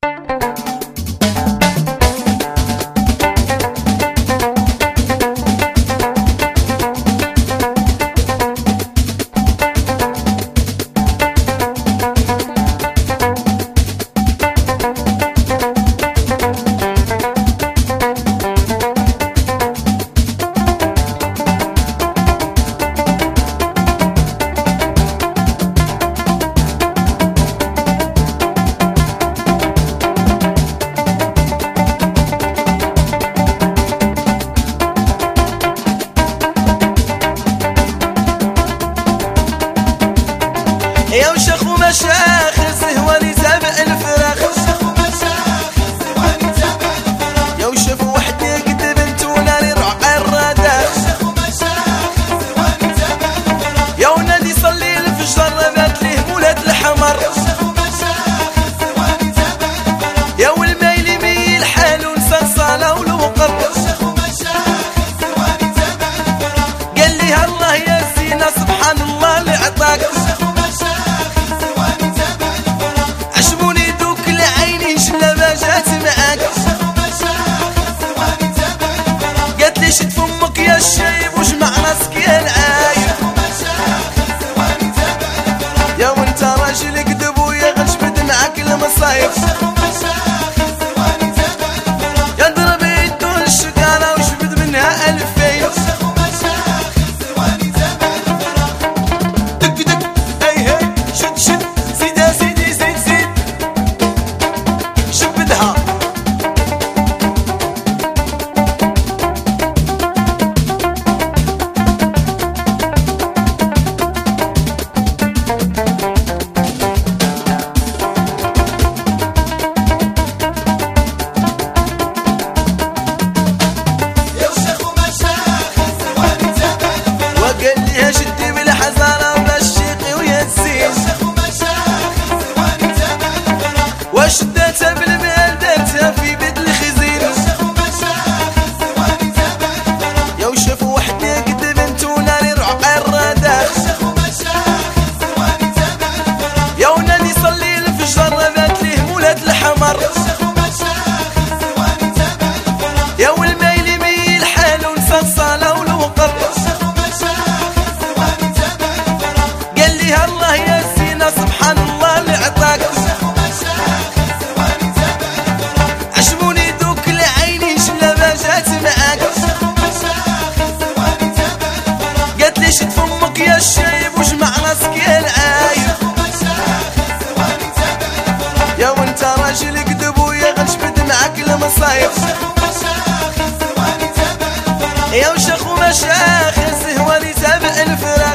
يا وشيخ ومشايخ الزهواني تابع الفراخ، يا وشيخ وحدي قد بنتونا لرعى الرداخ، يا ونادي صلي الفجر بات ليه مولد الحمر، يا والميل ميل حالو نسى الصلاة والوقر، قال لي الله يا سينا سبحان الله اللي عطاك، شد فمك يا الشيب وجمع راسك يا العايب، يا وانت راجل كذب ويا غنجبد معاك المصايب، يا ضرب يدو الشكارة وجبد منها 2000، دق دق هي هي شد شد زيد يا سيدي زيد زيد شبدها. قال لي شدي بالحزانة بالشيقي ويا الزين، وشدتها بالمال درتها في بيت الخزين، يا وشاف وحدي قد بنتونا لرعى الرداخ، يا ونادي صلي الفجر بات ليه مولد الحمر، يا والميل ميل حالو نسى الصلاة والوقر، الله يا سينا سبحان الله اللي عطاك، عجبوني دوك العيني شلابا جات معاك، قالت لي شد فمك يا الشايب وجمع راسك يا العايب، يا وانت راجل كذب ويا غنجبد معاك المصايب، يا وشيخ ومشايخ الزهواني تابع الفراخ.